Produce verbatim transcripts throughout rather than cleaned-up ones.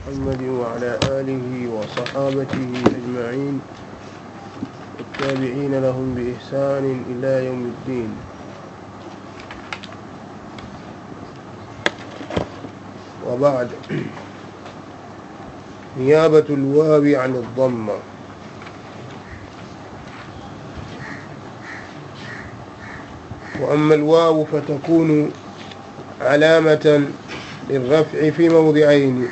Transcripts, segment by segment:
محمد وعلى آله وصحابته أجمعين والتابعين لهم بإحسان إلى يوم الدين. وبعد، نيابة الواو عن الضمة. وأما الواو فتكون علامة للرفع في موضعين: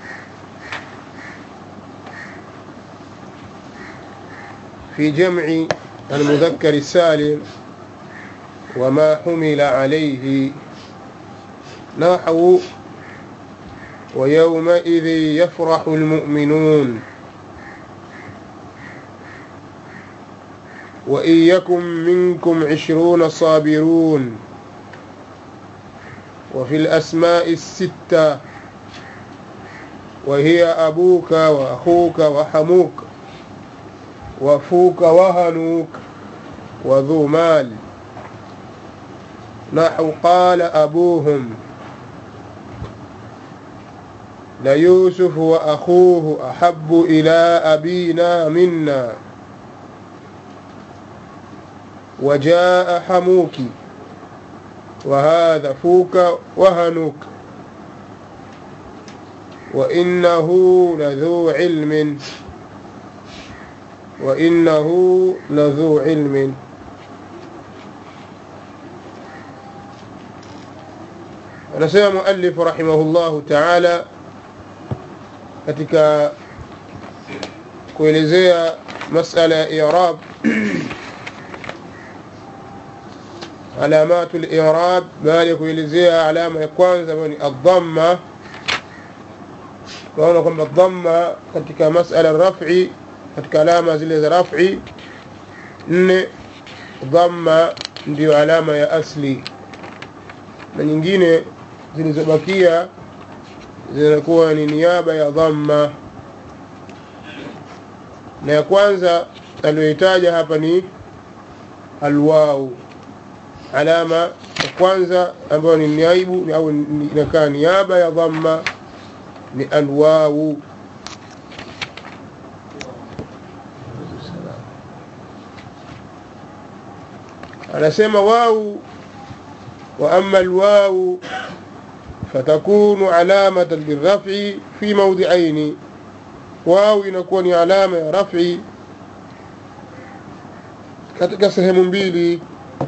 في جمع المذكر السالم وما حمل عليه، نحو ويومئذ يفرح المؤمنون، وإن يكن منكم عشرون صابرون. وفي الأسماء الستة وهي أبوك وأخوك وحموك وفوك وهنوك وذو مال، نحو قال أبوهم ليوسف وأخوه أحب إلى أبينا منا، وجاء حموك وهذا فوك وهنوك، وإنه لذو علم وإنه لذو علم. anasema muallif rahimahullahu ta'ala katika kuelezea masala ya i'rab, alamatu al-i'rab, baada ya kuelezea alama ya kwanza ambayo ni ad-dhamma. Tunaona kwamba dhamma katika masala raf'i, katika alama zile za raf'i nne, dhamma ndio alama ya asli, na nyingine zilizobakia zinakuwa ni niaba ya dhamma. Na ya kwanza aliyoitaja hapa ni alwau, alama ya kwanza ambayo ni niaibu au inakaa niaba ya dhamma ni alwau. anasema wau wa amma alwau fatakunu alamatan lirraf'i fi mawdi'aini, wau inakuwa ni alama ya raf'i katika sehemu mbili.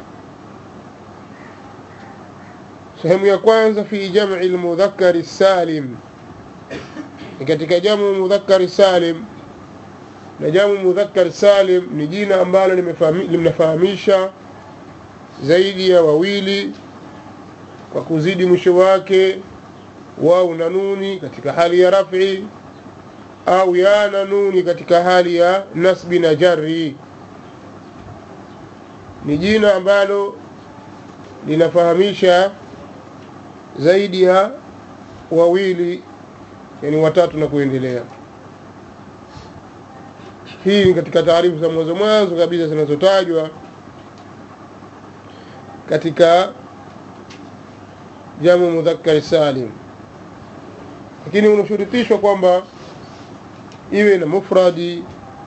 sehemu ya kwanza fi jam'i almudhakkar salim, katika jamu mudhakkar salim. Na jamu mudhakkar salim ni jina ambalo limefahamisha zaidi ya wawili kwa kuzidi mwisho wake wau na nuni katika hali ya raf'i, au ya na nuni katika hali ya nasbi na jarri. Ni jina ambalo linafahamisha zaidi ya wawili, yani watatu na kuendelea. Hii ni katika taarifu za mwanzo mwanzo kabisa zinazotajwa katika jamu mudhakkar salim, lakini unashurutishwa kwamba iwe na mufradi,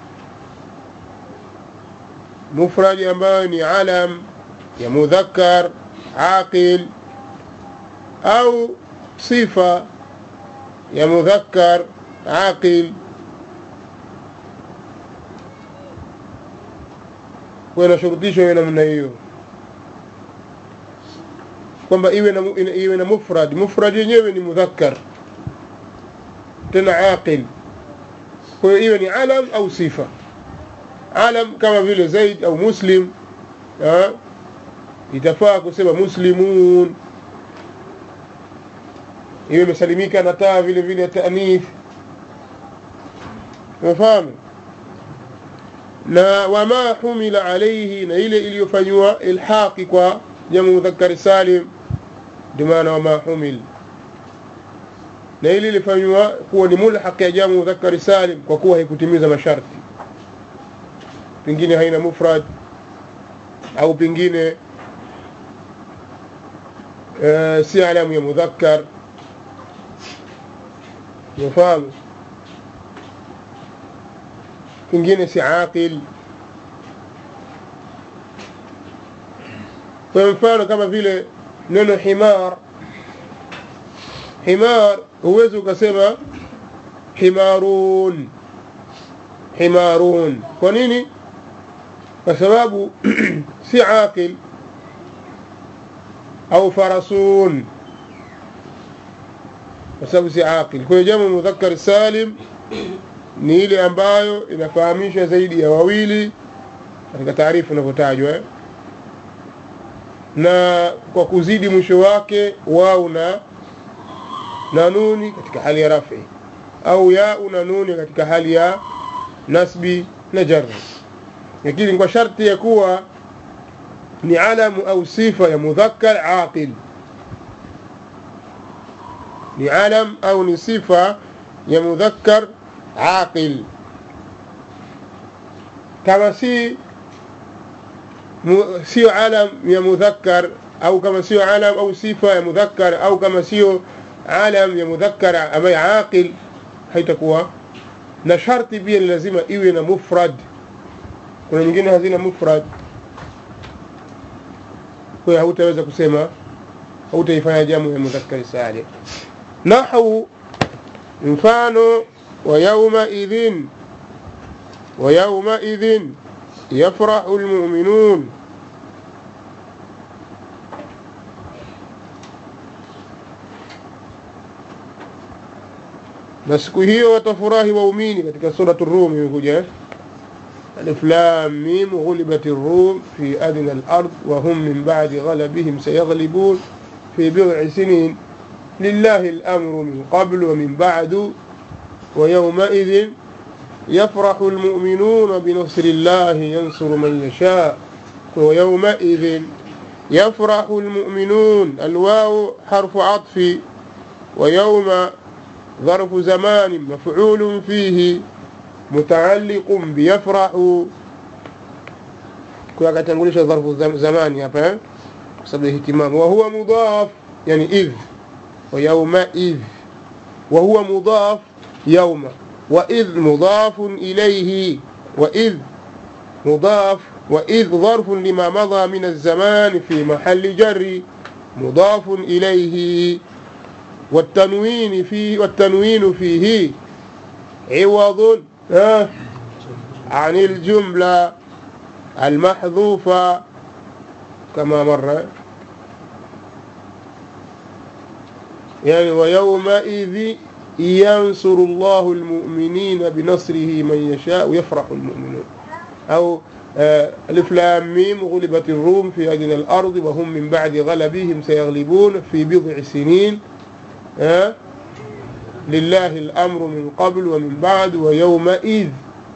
mufradi ambayo ni alam ya mudhakkar aqil, au sifa ya mudhakkar aqil. Kwa inashurutishwa iwe namna hiyo kwamba iwe na iwe na mufrad, mufrad yenyewe ni mudhakkar tena aqil. Kwa hiyo iwe ni alam au sifa. Alam kama vile Zaid au Muslim, ha? Itafaa kusema muslimun, iwe imesalimika na taa vile vile ta'nith, umefahamu. Na wama humila alayhi, na ile iliyofanywa ilhaqi kwa jamu mudhakkar salim, ndio maana wama humil. Na ile ilifanywa kuwa ni mulhaq ya jamu mudhakkar salim kwa kuwa haikutimiza masharti, pengine haina mufrad au pengine e, si alamu ya mudhakkar unafahamu. Kingine si aqil. Kwa mfano kama vile neno himar, himar huwezi ukasema himarun, himarun. Kwa nini? Kwa sababu si aqil. Au farasun, kwa sababu si aqil. Kwa hiyo jamu mudhakkar salim ni ile ambayo inafahamisha zaidi ya wawili katika taarifu inavyotajwa, na kwa kuzidi mwisho wake wao na na nuni katika hali ya rafi, au ya na nuni katika hali ya nasbi na jarri, lakini kwa sharti ya kuwa ni alamu au sifa ya mudhakkar aqil. Ni alam au ni sifa ya mudhakkar aqil. Kama si sio alam ya mudhakkar, au kama sio alam au sifa ya mudhakkar, au kama sio alam ya mudhakkar ambaye aqil, haitakuwa. Na sharti pia ni lazima iwe na mufrad. Kuna nyingine hazina mufrad, kwa hiyo hautaweza kusema, hautaifanya jamu ya mudhakkar salim. Nahwu mfano wa yawma idhin, wa yawma idhin yafrahu almu'minun. Na siku hiyo watafurahi waumini, katika suratu Rum imekuja alif lam mim ghulibatir rum fi adna al-ard wa hum min ba'di ghalabihim sayaghlibun fi bid'i sinin lillahi al-amru min qabl wa min ba'du wa yawma idhin yafrahu al-mu'minuna bi nasri llahi yansuru man yasha. wa yawma idhin yafrahu al-mu'minun, al-waw harfu 'athfi, wa yawma ظرف زمان مفعول فيه متعلق بيفرح. كما كتنقولش ظرف زمان hapa kwa sababu ihtimam. وهو مضاف يعني إذ، ويومئذ وهو مضاف يوم، وإذ مضاف إليه، وإذ مضاف، وإذ ظرف لما مضى من الزمان في محل جر مضاف إليه. والتنوين فيه والتنوين فيه عوض عن الجملة المحذوفة كما مر. يعني ويومئذ ينصر الله المؤمنين بنصره من يشاء ويفرح المؤمنون. أو ألف لام ميم غلبت الروم في أدنى الأرض وهم من بعد غلبهم سيغلبون في بضع سنين لله الأمر من قبل ومن بعد ويومئذ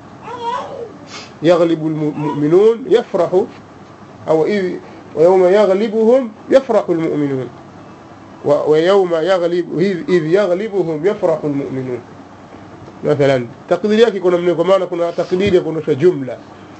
يغلب المؤمنون يفرح، أو إذ ويوم يغلبهم يفرح المؤمنون، ويوم يغلب إذ يغلبهم يفرح المؤمنون. مثلا تقدير yake kuna mne, kwa maana kuna takdiri ya kuonesha jumla.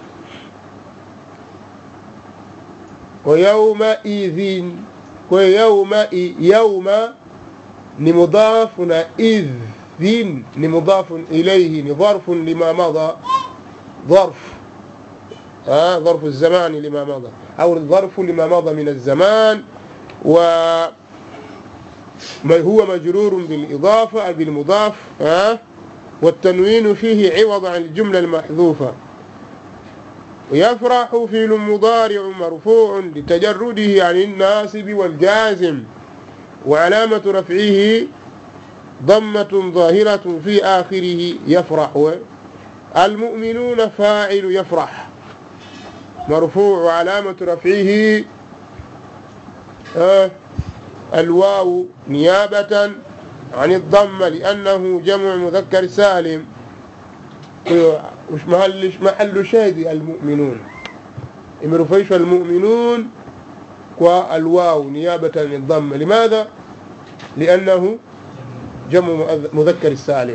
wa yawma idhin, kwa yawma yawma ni mudhaf na idhin ni mudhaf ilayhi, ni dharf lima madha، ظرف ها ظرف الزمان لما مضى، أو الظرف لما مضى من الزمان، وما هو مجرور بالإضافة بالمضاف ها، والتنوين فيه عوض عن الجملة المحذوفة. ويفرح فعل مضارع مرفوع لتجرده عن الناصب والجازم، وعلامة رفعه ضمة ظاهرة في آخره يفرح. المؤمنون فاعل يفرح مرفوع، وعلامة رفعه آه الواو نيابة عن الضمة لأنه جمع مذكر سالم. وش محل محل شاهد المؤمنون، امرفيش المؤمنون والواو نيابة عن الضمة. لماذا؟ لأنه جمع مذكر سالم.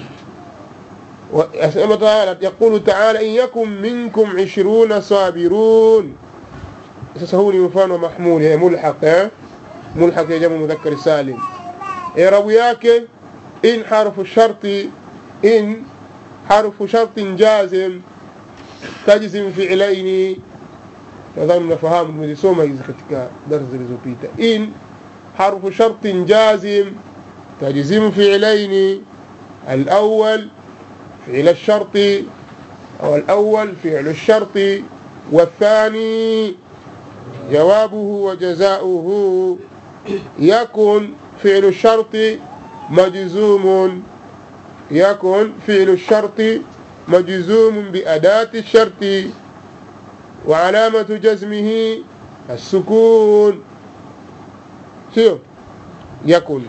يقول تعالى إن يكن منكم عشرون صابرون. سهوني مفان ومحمول، هي ملحق ها؟ ملحق يا جمع مذكر سالم. إعراب yake إن حرف الشرط إن حرف شرط جازم تجزم فعلين nadhani mnafahamu tumesoma hizi katika darasa zilizopita. In harfu shartin jazim tajzim fi'laini al-awwal fi'l ash-shart أو الأول فعل الشرط والثاني جوابه وجزاؤه يكن فعل الشرط مجزوم يكن فعل الشرط مجزوم بأداة الشرط وعلامة جزمه السكون شوف يكن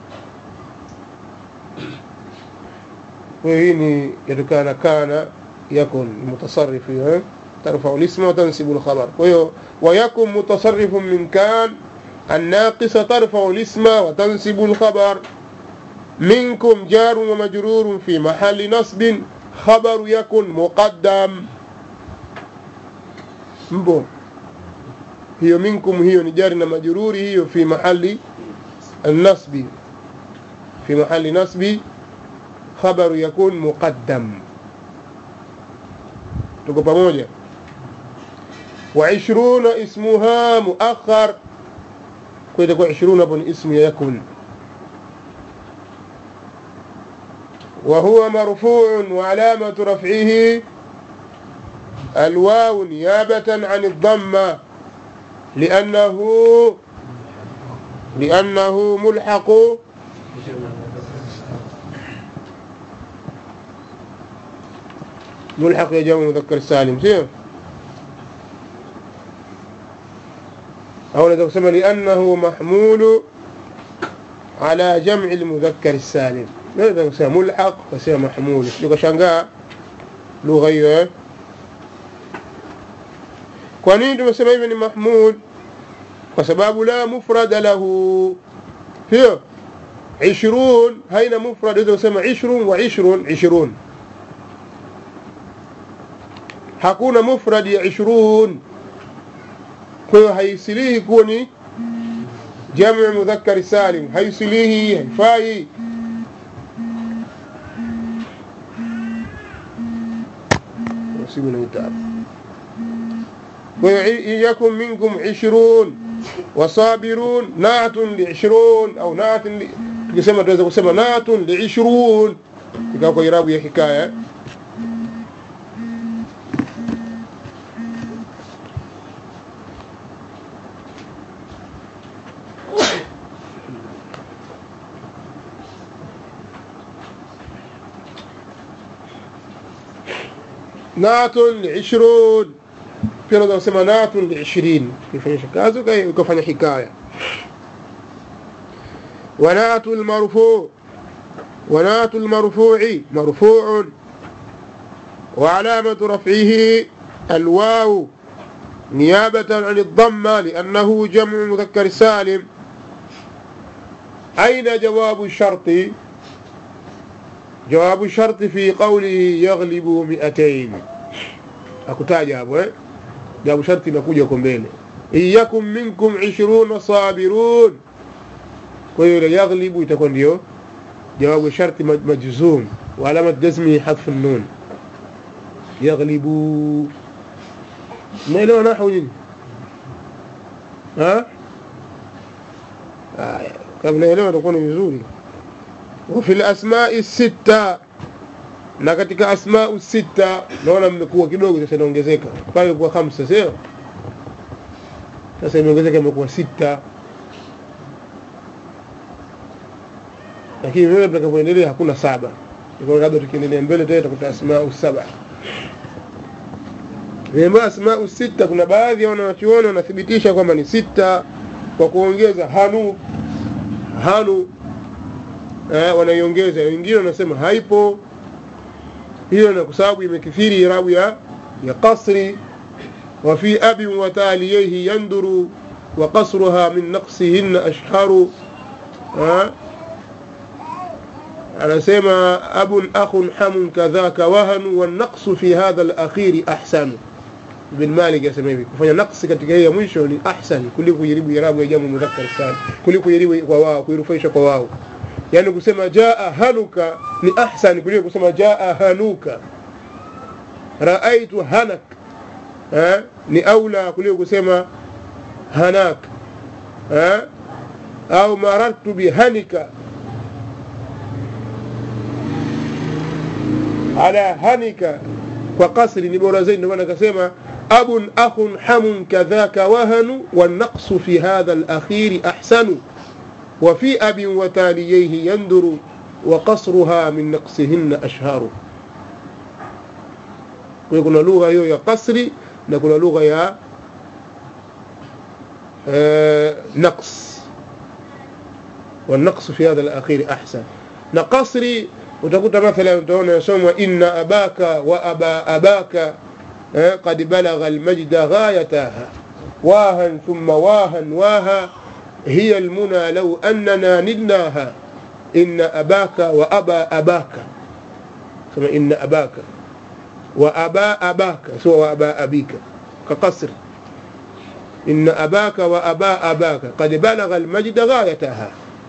وهنا يدكان كان يكن متصرف ترفع الاسم وتنسب الخبر ويكن متصرف من كان الناقص ترفع الاسم وتنسب الخبر منكم جار ومجرور في محل نصب خبر يكن مقدم مبو هي منكم هي نجارنا مجرور هي في محل النصب في محل نصب خبر يكون مقدم tuko pamoja وعشرون اسمها مؤخر kwa itakuwa عشرون hapo ni ismu ya yakun وهو مرفوع وعلامة رفعه الواو نيابة عن الضمة لأنه لأنه ملحق ملحق يا جمع مذكر سالم سيف أو نتقسم لأنه محمول على جمع المذكر السالم ماذا نقسم ملحق وسيف محمول لك شنقاء لغيره kwa nini tumesema hivi ni mahmud kwa sababu la mufrad lahu hiyo عشرون haina mufrad ndio kusema عشرون wa عشرون عشرون hakuna mufrad ya عشرون kwa hiyo haisilihi kuwa ni jamu mudhakkar salim haisilihi haifai usibuna itaab ويكن منكم عشرون وصابرون نعت لعشرون أو نعت تسمى تسمى نعت لعشرون يكاكو يرابو يا حكاية نعت لعشرون pia unaweza kusema natun li ishirini kifanyisha kazi ukafanya hikaya wanatu almarfu wanatu almarfu'i marfu'un wa alamatu raf'ihi alwaw niyabatan 'an ad-damma li'annahu jam'u mudhakkar salim aina jawabu sharti jawabu sharti fi qawlihi yaghlibu mi'atayn akutaja hapo eh jawabu sharti inakuja huko mbele iyakum minkum عشرون sabirun kwa hiyo yaghlibu itakuwa ndio jawabu sharti majzum wa alamat jazmi hadf an-nun yaghlibu maelewa nahwu nini ha haya kama naelewa itakuwa ni vizuri wa fil asma'i sita na katika asma'u sita naona mmekuwa kidogo sasa inaongezeka pale kwa khamsa sio sasa imeongezeka imekuwa sita lakini wewe tutakapoendelea hakuna saba iko labda tukiendelea mbele tena tutakuta asma'u saba wema asma'u sita kuna baadhi ya wanachuoni wanathibitisha kwamba ni sita kwa kuongeza hanu hanu eh wanaiongeza wengine wanasema haipo hiyo na kwa sababu imekithiri irabu ya ya qasri wa fi abi wa talihi yanduru wa qasruha min naqsihin ashharu anasema abun akhun hamun kadhaka wahanu wan naqsu fi hadha al-akhir ahsan ibn malik yasema hivi kufanya naqsi katika hii ya mwisho ni ahsan kuliko kujaribu irabu ya jamu mudhakkar salim kuliko kujaribu kwa wao kuirufaisha kwa wao yani kusema jaa hanuka ni ahsan kuliko kusema jaa hanuka. Raaitu hanak eh ni aula kuliko kusema hanak eh au marartu bihanika ala hanika kwa kasri ni bora zaidi. Ndio maana akasema abun akhun hamun kadhaka wahanu wan-naqs fi hadha al-akhir ahsanu wa fi abin wa taliyhi yanduru wa qasruha min naqsihinna ashharu. Kwa kuna lugha hiyo ya kasri na kuna lugha ya naqs, wan-naqs fi hadha al-akhir ahsan. Na kasri utakuta mathalan utaona yasomwa inna abaka wa aba abaka eh, qad balagha almajda ghayataha wahan thumma wahan waha hiya almuna law annana nilnaha inna abaka wa aba abaka. kama inna abaka wa aba abaka sio wa aba abika كقصر إن أباك وأبا أباك قد بلغ المجد غايتها.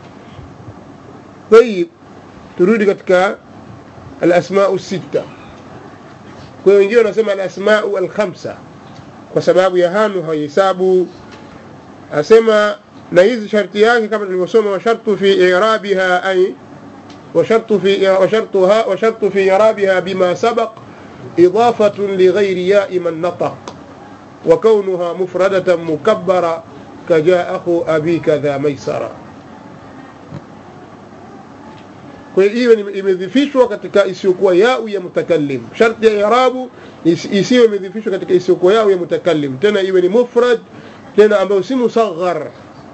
طيب turudi katika al-asma' as-sitta. Kwa hiyo wengine wanasema al-asma' al-khamsa kwa sababu ya hanu hayahesabu. Asema na hizi sharti yake kama tulivyosoma, wa shartu fi i'rabiha ay wa shartu fi wa shartuha wa shartu fi i'rabiha bima sabaq idafatun li ghayri ya'i man nataq wa kaunuha mufradatan mukabbara kaja akhu abika dha maisara. Kwa hiyo imedhifishwa katika isiyokuwa yao ya mutakallim. Sharti ya i'rabu isiwe imedhifishwa katika isiyokuwa yao ya mutakallim, tena iwe ni mufrad, tena ambayo si musaghar.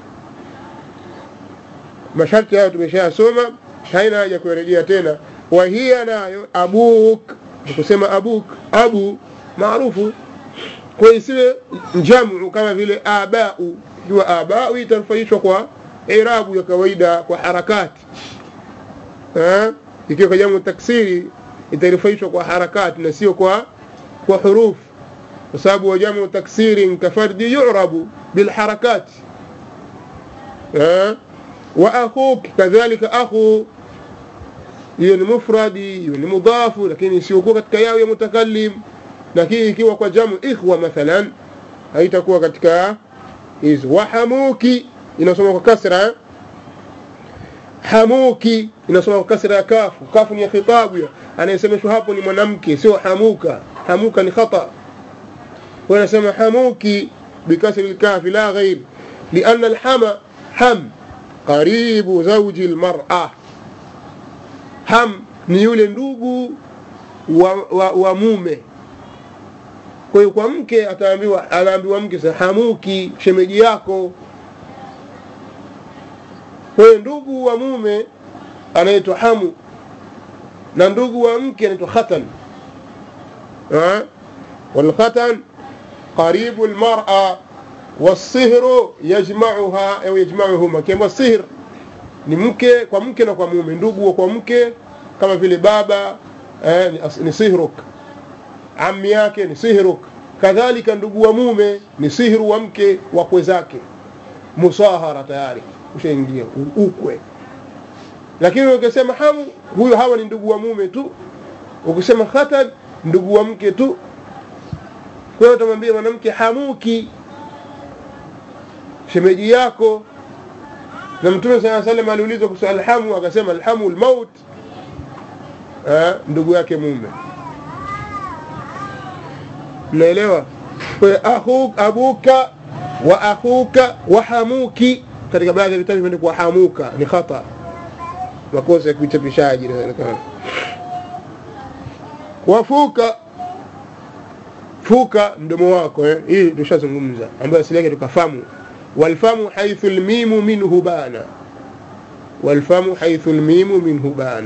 Masharti hayo tumeshayasoma, haina haja kurejea tena. Wa hiya nayo abuk, kusema abuk, abu maarufu. Kwa hiyo isiwe jamu kama vile abau. Jua abau itafaishwa kwa i'rabu ya kawaida kwa harakati. eh ikiwa kwa jamu taksiri itarifaishwa kwa harakati na sio kwa kwa huruf, kwa sababu jamu taksiri kafardi yu'rabu bil harakat. eh wa akhuk kadhalika akhu hiyo ni mufradi, hiyo ni mudhafu, lakini sio kwa katika yao ya mutakallim. Lakini ikiwa kwa jamu ikhwa mathalan haitakuwa katika hizo. Wa hamuki inasoma kwa kasra eh? Hamuki inasoma kwa kasra ya kafu. Kafu ni ya khitabu, anayesemeshwa hapo ni mwanamke, sio hamuka. Hamuka ni khata. Wanasema hamuki bikasri al-kaf la ghayr, lianna al-hama ham qaribu zawji al-mar'a. Ham ni yule ndugu wa, wa, wa mume. Kwa hiyo kwa mke ataambiwa, anaambiwa mke sasa hamuki, shemeji yako. Kwa hiyo ndugu wa mume anaitwa hamu na ndugu wa mke anaitwa khatan. eh wal khatan qaribu al mar'a was-sihru yajma'uha au yajma'uhuma. Kama sihr ni mke kwa mke na kwa mume, ndugu kwa mke kama vile baba eh, ni sihruk, ammi yake ni sihruk. Kadhalika ndugu wa mume ni sihru wa mke wakwe zake, musahara tayari ushaingia ukwe. Lakini ukisema hamu, huyo hawa ni ndugu wa mume tu. Ukisema khatan, ndugu wa mke tu. Kwa hiyo utamwambia mwanamke hamuki, shemeji yako. Na Mtume sallallahu alayhi wasallam aliulizwa kuhusu alhamu, akasema alhamu almaut, eh ndugu yake mume. Mnaelewa? Kwa akhuk abuka wa akhuka wa hamuki, katika baadhi ya vitabu vimeandikwa hamuka, ni khata, makosa ya kuchapishaji inaonekana. Wafuka, fuka mdomo wako eh, hii tushazungumza, ambayo asili yake tukafahamu. Walfamu haythu almimu minhu bana, walfamu haythu almimu minhu bana.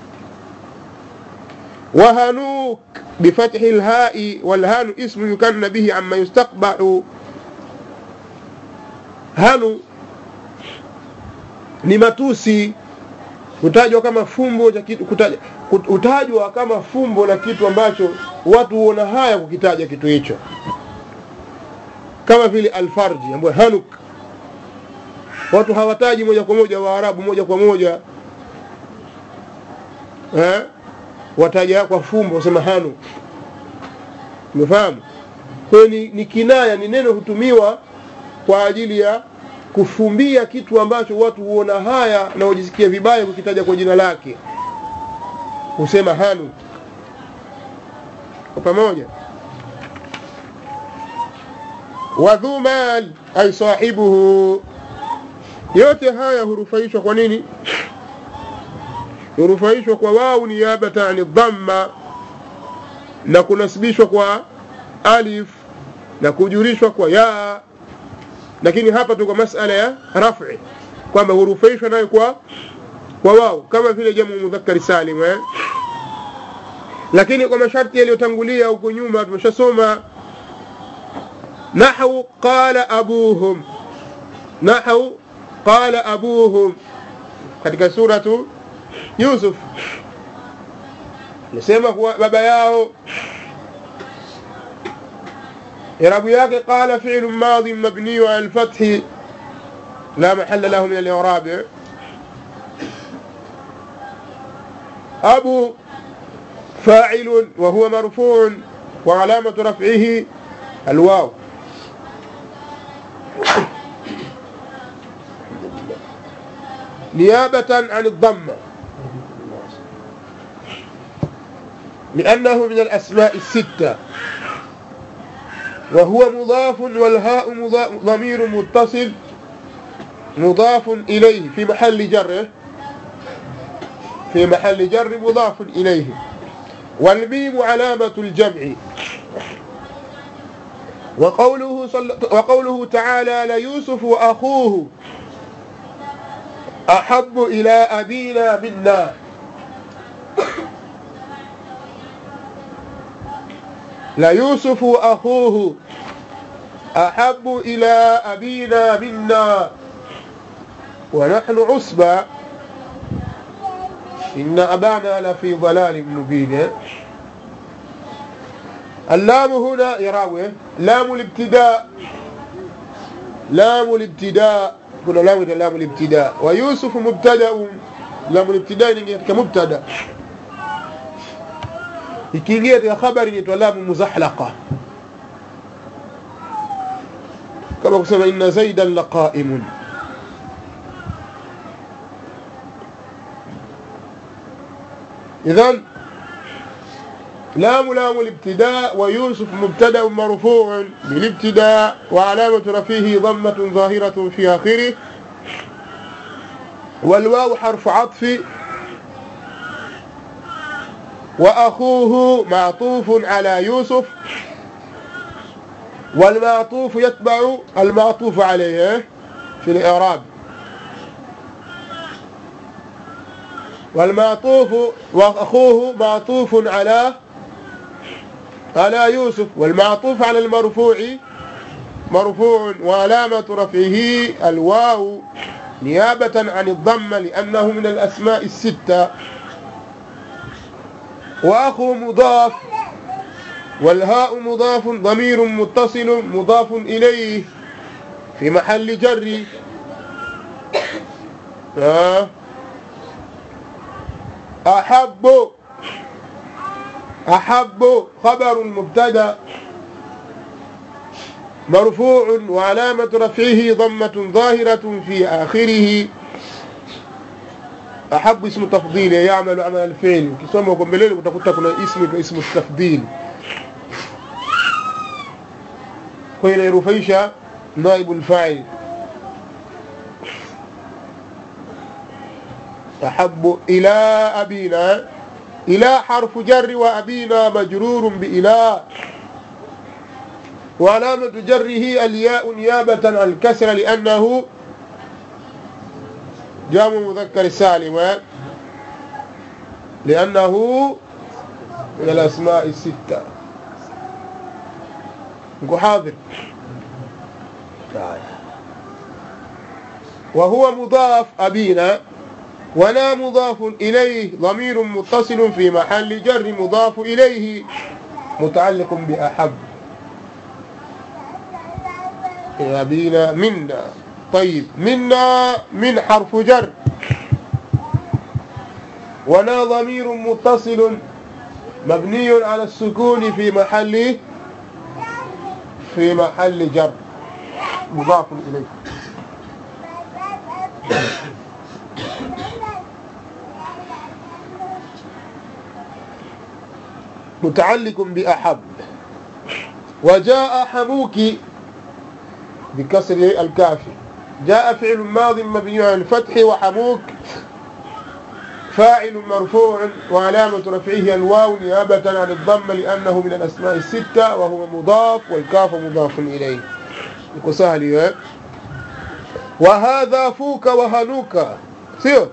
وهنوك بفتح الهاء، والهان اسم يكن به عما يستقبح. hanu ni matusi, kutajwa kama fumbo cha kitu, kutajwa utajwa kama fumbo la kitu ambacho watu huona haya kukitaja kitu hicho, kama vile alfarji ambayo hanuk watu hawataji moja kwa moja, Waarabu moja kwa moja eh wataja kwa fumbo sema hanu. Umefahamu? Kwa ni, ni kinaya, ni neno hutumiwa kwa ajili ya kufumbia kitu ambacho watu huona haya na wajisikia vibaya kukitaja kwa jina lake. Usema hanu. Kwa pamoja. Wa dhu mal ay sahibuhu. Yote haya hurufaishwa kwa nini? Hurufaishwa kwa wau niyabata ani dhamma, na kunasibishwa kwa alif, na kujurishwa kwa ya. Lakini hapa tuko masala ya raf'i, kwamba hurufaishwa nayo kwa kwa wao kama vile jamu mudhakkar salim eh? Lakini kwa masharti yaliyotangulia huko nyuma tumeshasoma nahwu qala abuhum, nahwu qala abuhum katika suratu Yusuf, nasema kwa baba yao. إعراب yake قال فعل ماضي مبني على الفتح لا محل له من الإعراب. أبو فاعل وهو مرفوع وعلامة رفعه الواو. نيابة عن الضمة لأنه من الأسماء الستة، وهو مضاف والهاء ضمير متصل مضاف إليه في محل جر، في محل جر مضاف إليه. والميم علامة الجمع. وقوله, صل... وقوله تعالى ليوسف وأخوه أحب إلى أبينا منا. ليوسف وأخوه أحب إلى أبينا منا ونحن عصبة إن أبانا لفي ضلال مبين. اللام هنا يراوي لام الابتداء، لام الابتداء كنا لام لام الابتداء. ويوسف مبتدأ، لام الابتداء كمبتدأ. ikiingia katika habari inaitwa lamu muzahlaqa, kama kusema inna zaidan laqa'imun. إذن لام لام الابتداء. ويوسف مبتدأ مرفوع بالابتداء وعلامة رفعه ضمة ظاهرة في آخره. والواو حرف عطف. وأخوه معطوف على يوسف، والمعطوف يتبع المعطوف عليه في الإعراب. والمعطوف وأخوه معطوف على على يوسف، والمعطوف على المرفوع مرفوع وعلامة رفعه الواو نيابة عن الضمة لأنه من الأسماء الستة. وأخو مضاف والهاء مضاف ضمير متصل مضاف إليه في محل جر. أحب أحب خبر مبتدأ مرفوع وعلامة رفعه ضمة ظاهرة في آخره. أحب اسم تفضيل يعمل عمل الفعل، كسمه قبلين وتقول كنا اسم اسم التفضيل. وين يرفيش نائب الفاعل. أحب إلى أبينا، إلى حرف جر وأبينا مجرور بإلى، وعلامة جره الياء نيابة عن الكسر لأنه جامع مذكر سالم، لأنه من الأسماء الستة. نقول حاضر. وهو مضاف أبينا، ولا مضاف إليه ضمير متصل في محل جر مضاف إليه متعلق بأحب. أبينا منا. طيب منا من حرف جر ونا ضمير متصل مبني على السكون في محل في محل جر مضاف إليه. متعلق بأحب. وجاء حموك بكسر الكاف. جاء فعل ماض مبني على الفتح وحموك فاعل مرفوع وعلامة رفعه الواو نيابة عن الضم لأنه من الأسماء الستة وهو مضاف والكاف مضاف إليه. سهل. وهذا فوك وهنوك سير.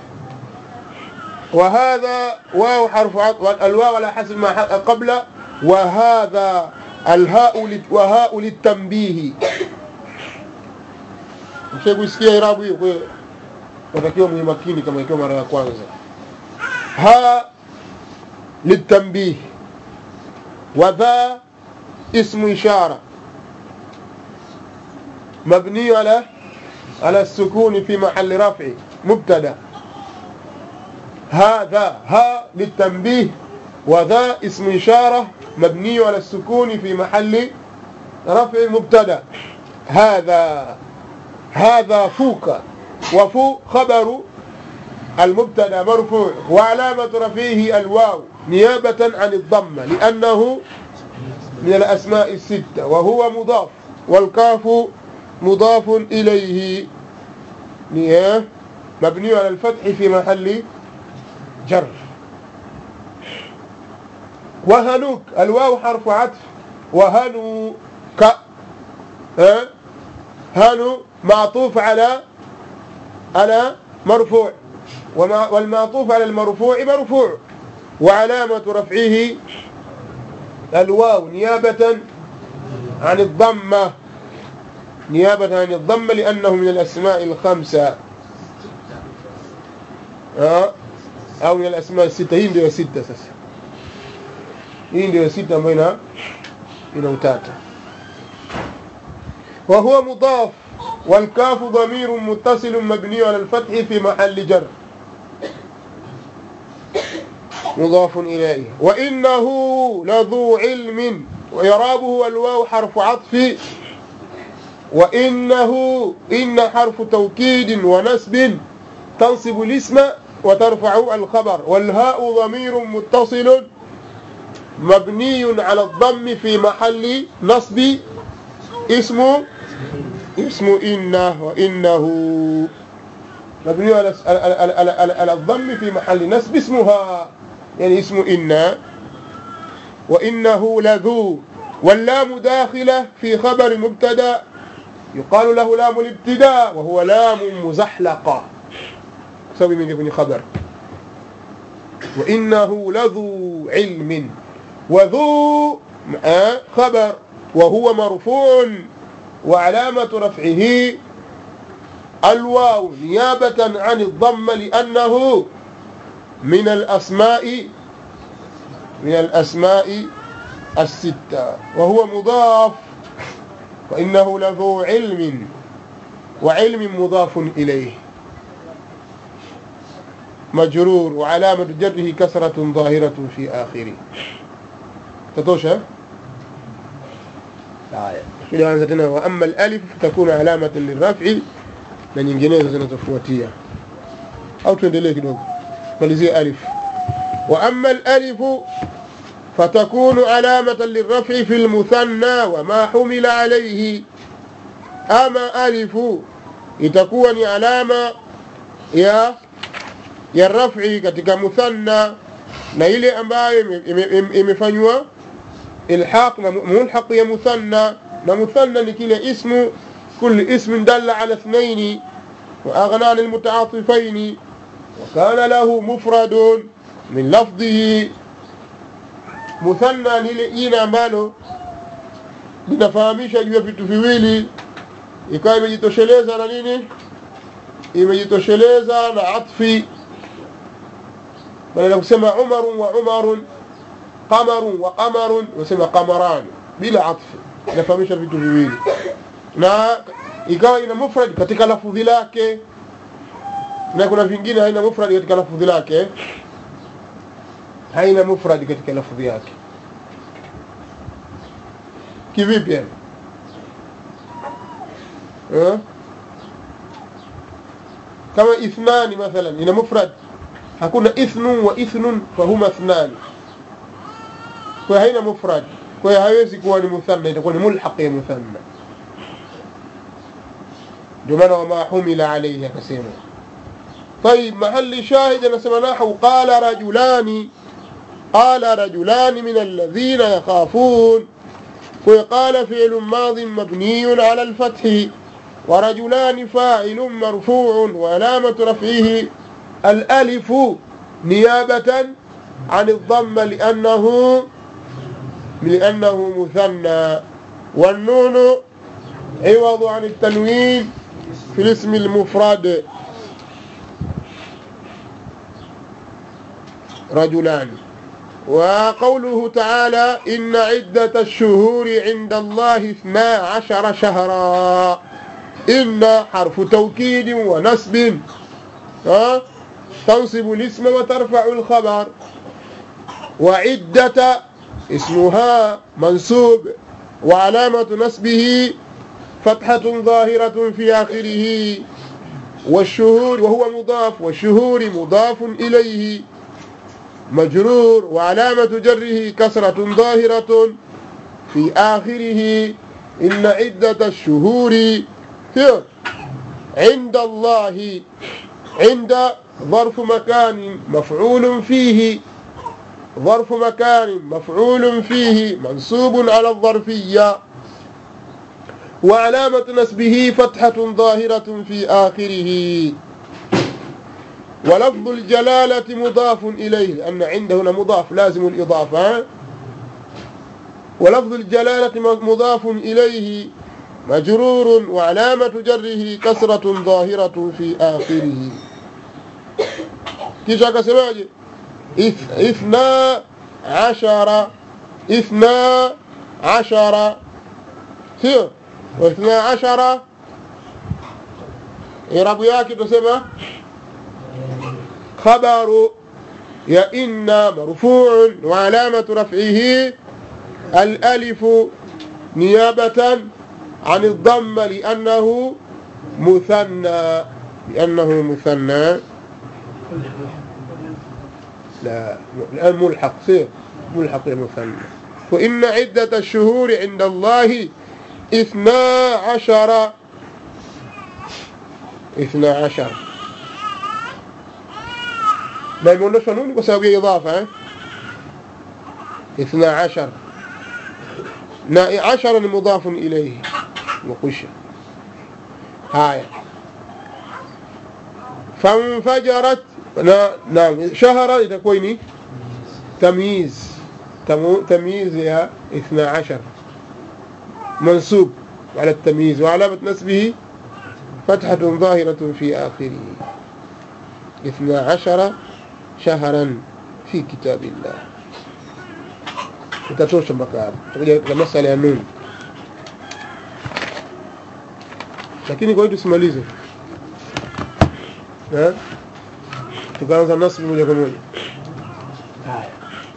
وهذا واو حرف عطف الواو على حسب ما قبل وهذا الهاء وهاء للتنبيه. mshebu isikia irabu hiyo kwa watakiwa mmakini kama ikiwa mara ya kwanza. Ha litanbih wa dha ismu ishara mabni ala ala السكون في محل رفع مبتدا. هذا ها للتنبيه وذا اسم إشارة مبني على السكون في محل رفع مبتدا. هذا هذا فوك وفو خبر المبتدا مرفوع وعلامة رفعه الواو نيابة عن الضمة لأنه من الأسماء الستة وهو مضاف والكاف مضاف إليه مبني على الفتح في محل جر. وهنوك الواو حرف عطف وهنوك ها هنو معطوف على على مرفوع والمعطوف على المرفوع مرفوع وعلامة رفعه الواو نيابة عن الضمة نيابة عن الضمة لأنه من الأسماء الخمسة ها أو من الأسماء الستة. هي ndio sita sasa. Hii ndio sita ambayo ina ina utata. وهو مضاف والكاف ضمير متصل مبني على الفتح في محل جر مضاف إليه. وإنه لذو علم ويرابه الواو حرف عطف وإنه إن حرف توكيد ونسب تنصب الاسم وترفع الخبر والهاء ضمير متصل مبني على الضم في محل نصب اسم اسم إنه وإنه مبني على على الضم في محل نصب اسمها يعني اسم إن. وإنه لذو واللام داخلة في خبر مبتدا يقال له لام الابتداء وهو لام مزحلقة سوي من يكون خبر. وإنه لذو علم وذو خبر وهو مرفوع وعلامة رفعه الواو نيابة عن الضم لأنه من الأسماء من الأسماء الستة وهو مضاف. وإنه لذو علم وعلم مضاف إليه مجرور وعلامة جره كسرة ظاهرة في آخره. تتوشى إلى أن زدنا وأما الألف تكون علامة للرفع من ينجنيه سنتفوتية أو تندليك دوك ملزي ألف. وأما الألف فتكون علامة للرفع في المثنى وما حمل عليه. أما ألف يتكون علامة يا ya rafi katika muthanna na ile ambayo imefanywa ilhaq na mulhaq ya muthanna na muthanna ni kile ismu kulli ismin dalla ala ithnain wa aghna lil muta'atifain wa kana lahu mufradun min lafdhihi. Muthanna ni ile ina ambalo linafahamisha juu ya vitu viwili ikawa imejitosheleza na nini imejitosheleza na atfi badala kusema umarun wa umarun qamarun wa qamarun wasema qamaran bila atfi inafahamisha vitu viwili na ikawa ina mufrad katika lafudhi lake na kuna vingine haina mufrad katika lafudhi lake haina mufrad katika lafdhi yake. Kivipi yani? eh kama ithnani mathalan ina mufrad, hakuna ithnun wa ithnun fahuma ithnani, kwa haina mufrad, kwa hiyo haiwezi kuwa ni muthanna, itakuwa ni mulhaq ya muthanna. ndio maana wama humila alayhi akasema. طيب محل شاهد anasema nahu qala rajulani قال رجلان من الذين يخافون، وقال فعل ماض مبني على الفتح، ورجلان فاعل مرفوع وعلامة رفعه الألف نيابة عن الضم لأنه لأنه مثنى، والنون عوض عن التنوين في الاسم المفرد. رجلان. وقوله تعالى إن عدة الشهور عند الله اثنا عشر شهرا، إن حرف توكيد ونسب تنصب الاسم وترفع الخبر، وعدة اسمها منصوب وعلامة نسبه فتحة ظاهرة في آخره، والشهور وهو مضاف، والشهور مضاف إليه مجرور وعلامة جره كسرة ظاهرة في آخره. إن عدة الشهور عند الله، عند ظرف مكان مفعول فيه، ظرف مكان مفعول فيه منصوب على الظرفية، وعلامة نسبه فتحة ظاهرة في آخره. ولفظ الجلالة مضاف إليه، لأن عنده هنا مضاف لازم الإضافة. ولفظ الجلالة مضاف إليه مجرور وعلامة جره كسرة ظاهرة في آخره. كيشا كسماجي اثنا عشر، اثنا عشر سير، واثنا عشر إعراب ياكي تسمى خبر يا إن مرفوع وعلامة رفعه الألف نيابة عن الضم لأنه مثنى، لأنه مثنى لا الآن ملحق سير ملحق يا مثنى. وإن عدة الشهور عند الله اثنا عشر، اثنا عشر ما يقولوش نوني بساوي إضافة اه؟ اثنا عشر عشر مضاف إليه وخش هاي. فانفجرت نعم شهر لتكويني تمييز، تمييز يا اثنا عشر منصوب على التمييز وعلامة نسبه فتحة ظاهرة في آخره. اثنا عشر شهرا في كتاب الله. تتوش مكان المسألة النون، lakini kwa hiyo tusimalize eh tukaanza nasb moja kwa moja. haya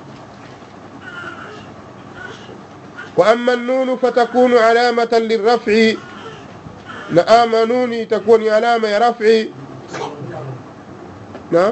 واما النون فتكون علامه للرفع، نعم نون تكون علامه يا رفع. نعم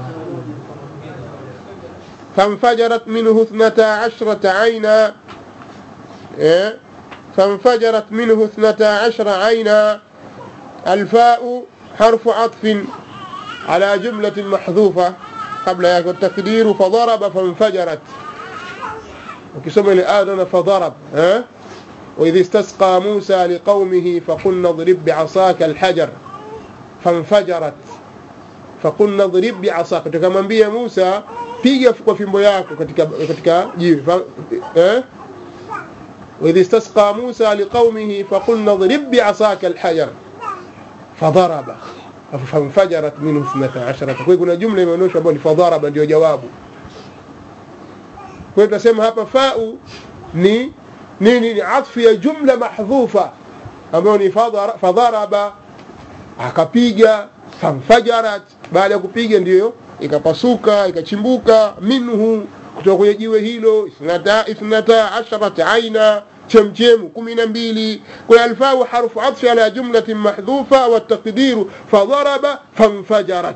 فانفجرت منه اثنتا عشرة عينا، إيه؟ فانفجرت منه اثنتا عشر عينا. الفاء حرف عطف على جملة محذوفة قبل يكون التقدير فضرب فانفجرت، وكسم لآدم فضرب ها. وإذ استسقى موسى لقومه فقلنا اضرب بعصاك الحجر فانفجرت، فقلنا اضرب بعصاك، tukamwambia Musa piga kwa fimbo yako katika katika jiwe eh. وإذ استسقى موسى لقومه فقلنا اضرب بعصاك الحجر فضرب فانفجرت منه اثنتا عشرة. kwa hiyo kuna jumla imeonyeshwa ambayo ni fadharaba ndio jawabu. kwa hiyo tunasema hapa fa'u ni nini? Ni atfu ya jumla mahdhufa ambayo ni fadharaba, akapiga fanfajarat, baada ya kupiga ndiyo ikapasuka ikachimbuka, minhu, kutoka kwenye jiwe hilo, ithnata ithnata asharat aina, chemchemu kumi na mbili. Kwa alfau harfu atfi ala jumlatin mahdhufa wa taqdiru fadaraba fanfajarat.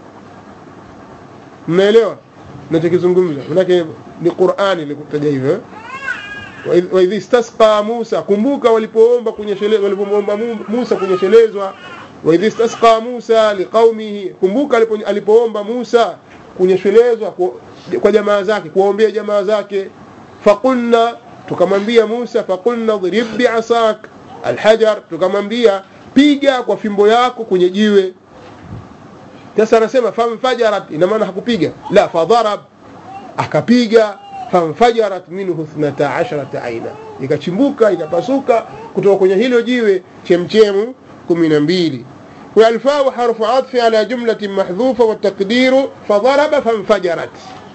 Mnaelewa ninachokizungumza? Manake ni Qur'ani ilikutaja hivyo. Wa idh istasqa Musa, kumbuka walipoomba kunyeshelezwa, walipomwomba Musa kunyeshelezwa. Wa idh istasqa Musa liqaumihi, kumbuka alipoomba Musa kunyeshelezwa kwa jamaa zake, kuombea jamaa zake. Faqulna, tukamwambia Musa, faqulna dhrib bi'asak alhajar, tukamwambia piga kwa fimbo yako kwenye jiwe. Sasa anasema famfajarat, ina maana hakupiga, la, fadharab, akapiga. Famfajarat minhu ithnata asharat aina, ikachimbuka ikapasuka kutoka kwenye hilo jiwe chemchemu kumi na mbili. Wa alfau harfu atfi ala jumlatin mahdhufa wa taqdiru fadaraba fanfajarat.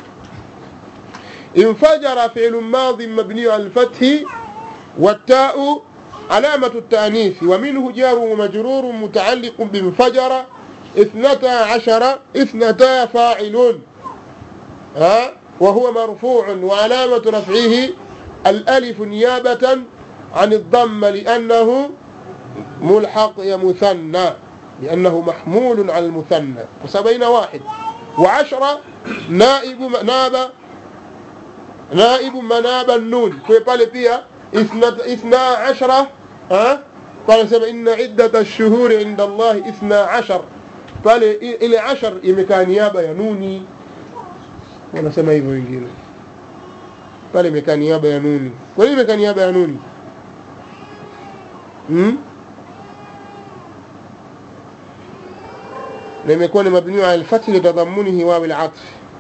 انفجر فعل ماض مبني على الفتح والتاء علامة التأنيث ومنه جار ومجرور متعلق بانفجر. اثنتا عشر اثنتا فاعل ها وهو مرفوع وعلامة رفعه الألف نيابة عن الضم لأنه ملحق يا مثنى، لأنه محمول على المثنى. وسبعين واحد. وعشرة نائب ناب نائب مناب النون، في pale pia اثنا عشر ها قال سبع إن عدة الشهور عند الله اثنا عشر pale ile عشر imekaa niaba ya nuni, wanasema hivyo wengine, pale imekaa niaba ya nuni. Kwa nini imekaa niaba ya nuni? hmm na imekuwa ni mabni ala al-fath li tadammunihi waw al-'atf.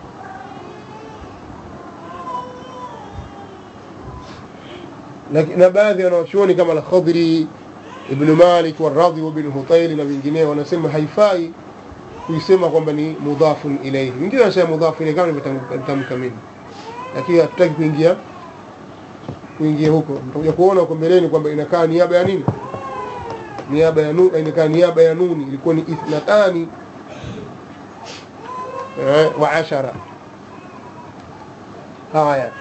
Lakini baadhi wanaochuoni kama al-Khadri, Ibn Malik wal-Radhi ibn Hutayl na wengineo wanasema haifai kuisema kwamba ni mudhafun ilayhi. Wengine wanasema mudhafun ilayhi kama nimetamka mimi, lakini hatutaki kuingia kuingia huko. Mtakuja kuona huko mbeleni kwamba inakaa niaba ya nini, niaba ya nuni, inakaa niaba ya nuni. Ilikuwa ni ithnatani eh wa ashara. haya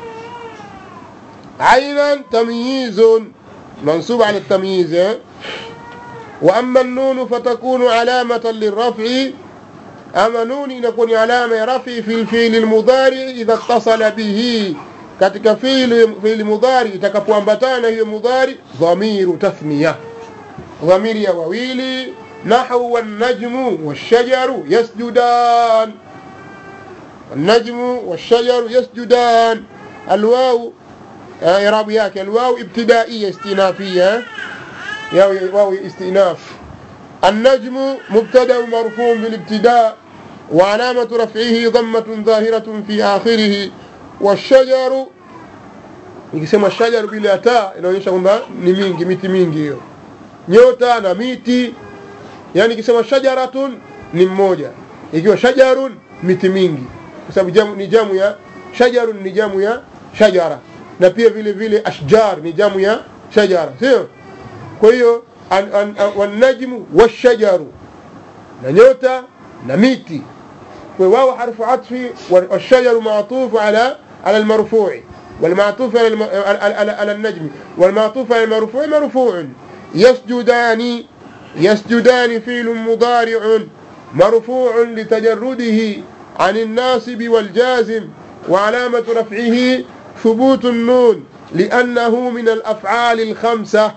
عينا تمييز منصوب على التمييز. وأما النون فتكون علامة للرفع، أما نون يكون علامة رفع في الفعل المضارع إذا اتصل به، katika fi'li mudhari itakapoambatana hiyo mudhari dhamiru tathniya, dhamiri ya wawili. Nahwu wan-najmu wash-shajaru yasjudan, wan-najmu wash-shajaru yasjudan. الواو إعراب yake الواو ابتدائية استئنافية، واو استئناف. النجم مبتدأ مرفوع بالابتداء وعلامة رفعه ضمة ظاهرة في آخره. والشجر nikisema shajaru bila taa inaonyesha kwamba ni mingi, miti mingi hiyo, nyota na miti. Yani nikisema shajaratun ni mmoja, ikiwa shajarun miti mingi, kwa sababu jamu ni jamu ya shajarun, ni jamu ya shajara, na pia vile vile ashjar ni jamu ya shajara, sio? Kwa hiyo wan-najmu wash-shajaru, na nyota na miti. Kwa hiyo wao harfu atfi, wash-shajaru ma'tuf ala على المرفوع والمعطوف على على النجم والمعطوف على المرفوع مرفوع. يسجدان يسجدان فعل مضارع مرفوع لتجرده عن الناصب والجازم، وعلامة رفعه ثبوت النون لأنه من الأفعال الخمسة،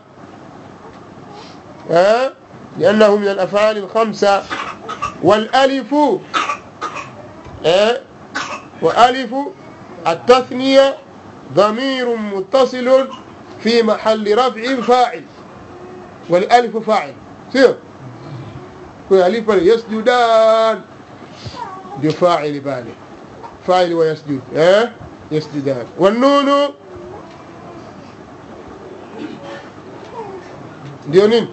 ها لأنه من الأفعال الخمسة. والألف ها وألف التثنية ضمير متصل في محل رفع فاعل، والالف فاعل، سير والالف يسجدان دي فاعل بالي فاعل ويسجد ها يسجدان. والنون ndio nini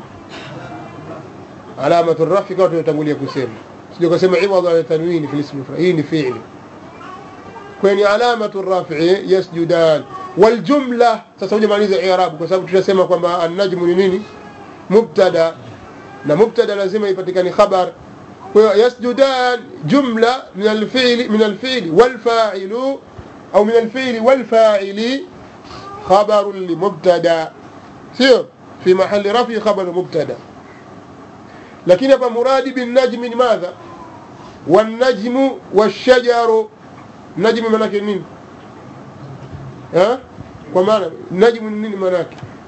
علامة الرفع kama tumetangulia kusema, sio kusema iwadha ala tanwini fi ism mufrad, hii ni fi'li kwenye alamatu rafi'i yasjudan. Wal jumla, sasa uje maliza i'rab, kwa sababu tunasema kwamba an-najmu ni nini, mubtada, na mubtada lazima ipatikane khabar يسجدان جملة من الفعل من الفعل والفاعل أو من الفعل والفاعل خبر لمبتدا سير في محل رفع خبر مبتدا. لكن هذا مراد بالنجم ماذا؟ والنجم والشجر. النجم مناك نين؟ ها؟ ومعنى النجم نين مناك؟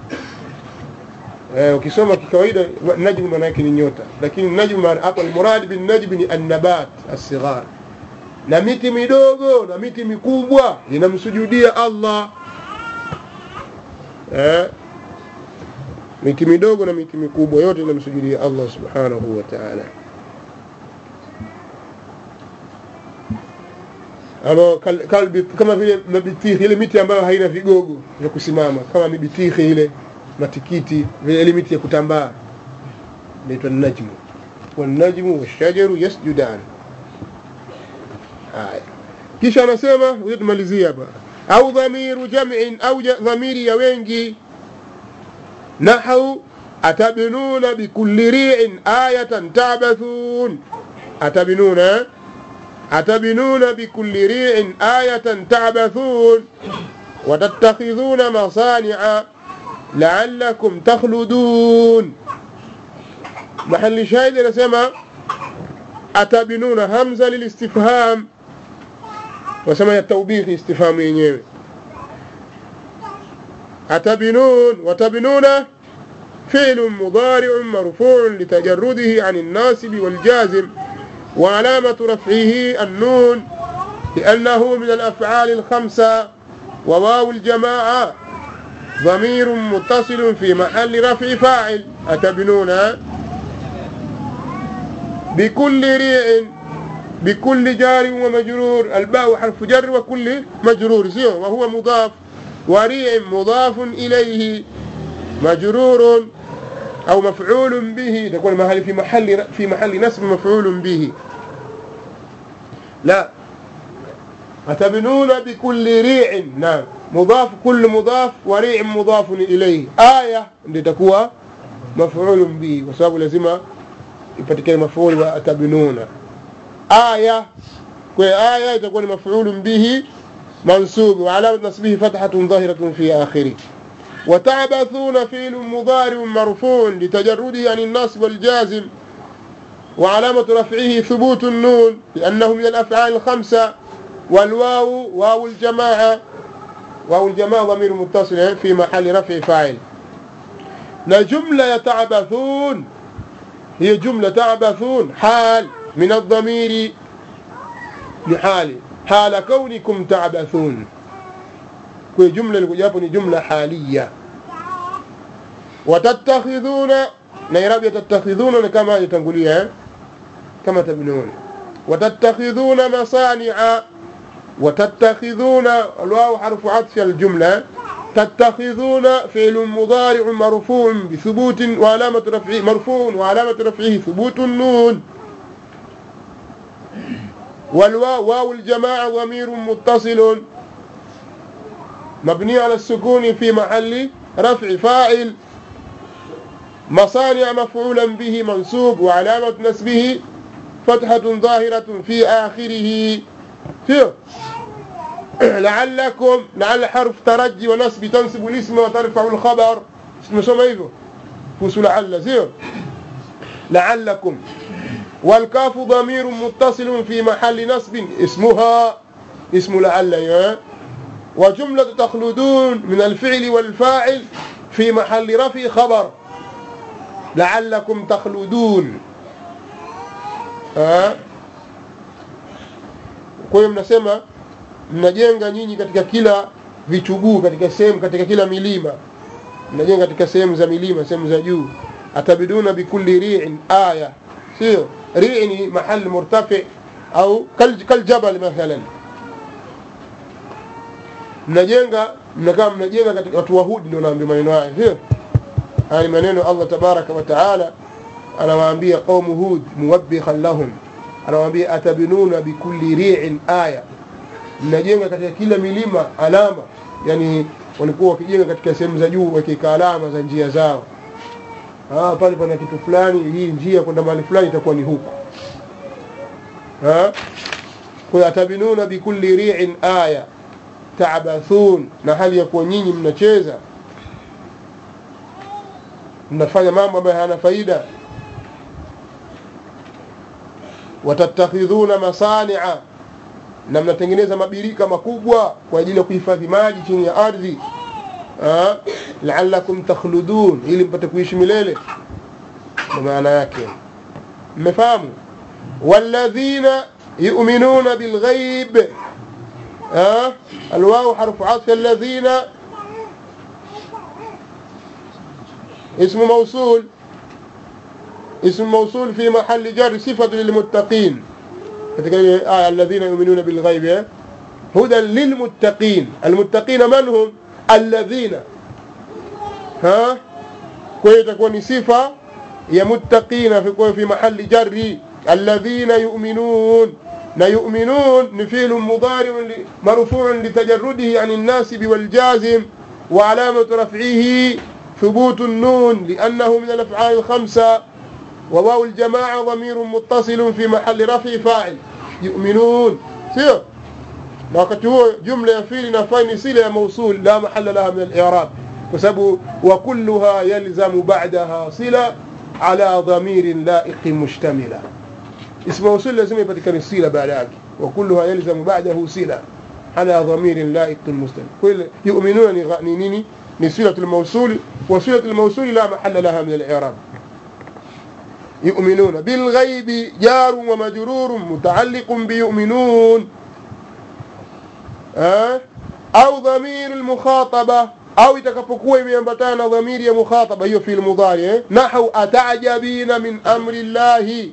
eh ukisoma kikawaida najmu maana yake ni nyota, lakini najmu hapa almurad bin najm ni an-nabat as-sighar, na miti midogo na miti mikubwa inamsujudia Allah. eh miti midogo na miti mikubwa yote inamsujudia Allah subhanahu wa ta'ala. Alo kalbi kama vile mabitihi, ile miti ambayo haina vigogo vya kusimama, kama mibitihi ile matikiti, vile miti ya kutambaa inaitwa najmu. Wan-najmu wash-shajaru yasjudan. haya kisha anasema huyo, tumalizie hapa, au dhamiru jam'in, au dhamiri ya wengi, nahau atabinuna bikulli ri'in ayatan ta'bathun. atabinuna atabinuna bikulli ri'in ayatan ta'bathun wa tattakhidhuna masani'a la'allakum takhludun. محل شاهد نسمى أتبنون همزة للاستفهام وسمى التوبيخ استفهام ينيوي. أتبنون وتبنون فعل مضارع مرفوع لتجرده عن الناصب والجازم وعلامة رفعه النون لأنه من الأفعال الخمسة، وواو الجماعة ضمير متصل في محل رفع فاعل. أتبنون بكل ريع بكل جار ومجرور، الباء حرف جر وكل مجرور وهو مضاف، وريع مضاف إليه مجرور أو مفعول به، تكون محل في محل في محل نصب مفعول به. لا، أتبنون بكل ريع، نعم مضاف كل مضاف وريع مضاف إليه. آية لتكون مفعول به وسبب لازم يفتكر مفعول وأتبنون. آية كل آية تكون مفعول به منصوب وعلامة نصبه فتحة ظاهرة في آخره. وتعبثون فعل مضارع مرفوع لتجرده عن النصب والجازم وعلامة رفعه ثبوت النون لأنه من الأفعال الخمسة. والواو واو الجماعة، واو الجماعة ضمير متصل في محل رفع فاعل. جملة يتعبثون هي جملة تعبثون حال من الضمير لحال، حال كونكم تعبثون. كل جملة لكجابني جملة حالية. وتتخذون نيرابية تتخذون كما يتنقليها كما تبنون. وتتخذون مصانع، وتتخذون الواو حرف عطف الجملة، تتخذون فعل مضارع مرفوع بثبوت وعلامة رفعه مرفوع وعلامة رفعه ثبوت النون. والواو واو الجماعة ضمير متصل مبني على السكون في محل رفع فاعل. مصانع مفعولا به منصوب وعلامة نسبه فتحة ظاهرة في آخره. فيه لعلكم، لعل حرف ترجي ونسب تنسب الاسم وترفع الخبر، اسمه سميته فوس لعل زير لعلكم. والكاف ضمير متصل في محل نصب اسمها اسم لعل يا. وجملة تخلدون من الفعل والفاعل في محل رفع خبر لعلكم تخلدون. ها kwa hiyo mnasema mnajenga nyinyi katika kila vichuguu, katika sehemu, katika kila milima, mnajenga katika sehemu za milima, sehemu za juu. Atabiduna bikulli ri'in aya, sio ri'in ni mahali murtafi au kal kal jabal mathalan. Mnajenga mnakaa mnajenga katika watu wa Hud, ndio naambia maneno haya, sio haya maneno Allah tabaraka wa taala anawaambia qaumu Hud muwabbihan lahum, anawaambia atabinuna bikulli ri'in aya, mnajenga katika kila milima alama, yani walikuwa wakijenga katika sehemu za juu wakiweka alama za njia zao. Ah, pale pana kitu fulani, hii njia kwenda mahali fulani itakuwa ni huko. ha kuyatabinuna bikulli ri'in aya ta'bathun, na hali ya kuwa nyinyi mnacheza mnafanya mambo ambayo hayana faida. Watattakhidhuna masani'a, na mnatengeneza mabirika makubwa kwa ajili ya kuhifadhi maji chini ya ardhi, ah la'allakum takhludun, ili mpate kuishi milele. Maana yake mmefahamu? Walladhina yu'minuna bilghaib, ah alwaw harfu 'athf, alladhina اسم موصول اسم موصول في محل جر صفة للمتقين. آه الذين يؤمنون بالغيب هدى للمتقين. المتقين من هم؟ الذين، ها كوي تكون صفة يا متقين في في محل جر. الذين يؤمنون، لا يؤمنون نفيل مضارع مرفوع لتجرده عن الناسب والجازم، وعلامة رفعه ثبوت النون لأنه من الأفعال الخمسة، وواو الجماعة ضمير متصل في محل رفع فاعل يؤمنون. سير وقت هو جملة فيل نفين صلة موصول لا محل لها من الإعراب، وسبب وكلها يلزم بعدها صلة على ضمير لائق مشتملة. اسم موصول لازم يبقى الصلة بعدها، وكلها يلزم بعده صلة على ضمير لائق مشتمل. كل يؤمنون نيني نصلة الموصول، وصلة الموصول لا محل لها من الإعراب. يؤمنون بالغيب جار ومجرور متعلق بيؤمنون، أه؟ أو ضمير المخاطبة، أو يتكفكوا ينبتان ضمير مخاطبة هي في المضارع، نحو أتعجبين من أمر الله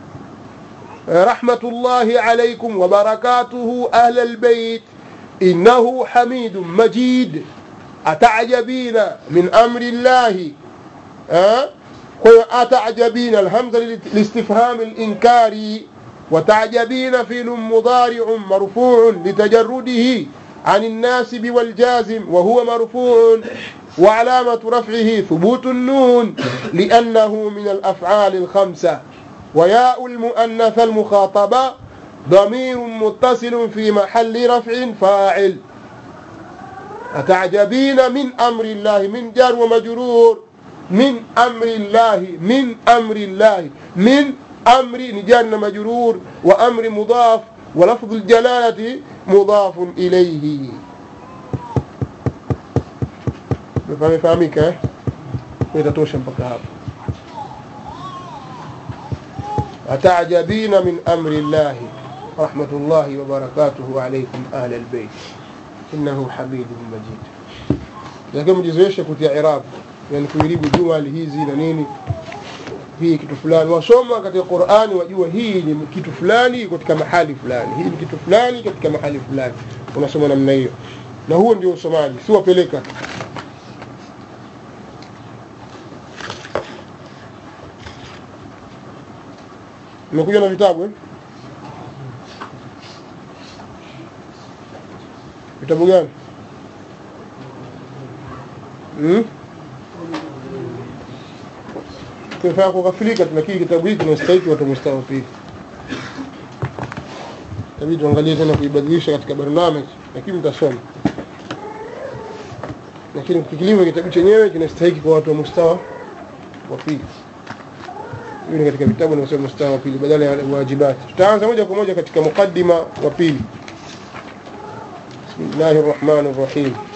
رحمة الله عليكم وبركاته أهل البيت إنه حميد مجيد. أتعجبين من أمر الله، أه؟ أتعجبين الهمزة لاستفهام الإنكار، وتعجبين فعل مضارع مرفوع لتجرده عن الناسب والجازم وهو مرفوع، وعلامة رفعه ثبوت النون لأنه من الأفعال الخمسة. وياء المؤنث المخاطبة ضمير متصل في محل رفع فاعل. أتعجبين من أمر الله، من جار ومجرور، من أمر الله، من أمر الله، من أمر نجار مجرور، وأمر مضاف، ولفظ الجلالة مضاف إليه. بفهم فهمك ها ويتتوشن بكهاب. أتعجبين من أمر الله رحمة الله وبركاته عليكم أهل البيت إنه حميد مجيد. لكن مجزويش كنت إعراب، يعني kujaribu jumla hizi na nini, hii kitu fulani wasoma katika Qur'ani wajua hii ni kitu fulani katika mahali fulani, hii ni kitu fulani katika mahali fulani, unasoma namna hiyo. Na huo ndio usomaji, si wapeleka. Nimekuja na vitabu eh? Vitabu gani? Hmm? Kifaa kukafilika tunakiri kitabu hiki kinastahili watu mustawa pili. Tabii tuangalie tena kuibadilisha katika barnamij, lakini mtasoma. Lakini kikiliwa kitabu chenyewe kinastahili kwa watu wa mustawa wa pili. Hiyo katika vitabu na mustawa wa pili badala ya wajibati. Tutaanza moja kwa moja katika mukaddima wa pili. Bismillahir Rahmanir Rahim.